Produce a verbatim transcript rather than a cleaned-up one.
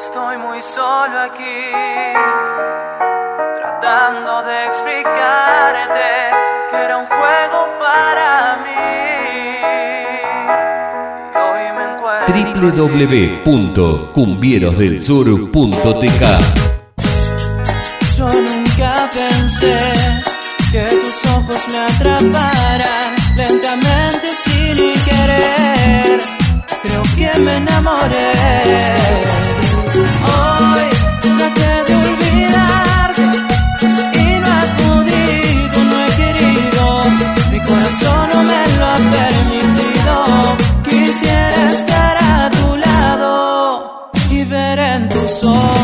Estoy muy solo aquí, tratando de explicarte que era un juego para mí. Y hoy me encuentro doble u doble u doble u punto cumbieros del sur punto t k. Yo nunca pensé que tus ojos me atraparan lentamente sin querer. Creo que me enamoré. Hoy traté de olvidarte y no he podido, no he querido. Mi corazón no me lo ha permitido. Quisiera estar a tu lado y ver en tus ojos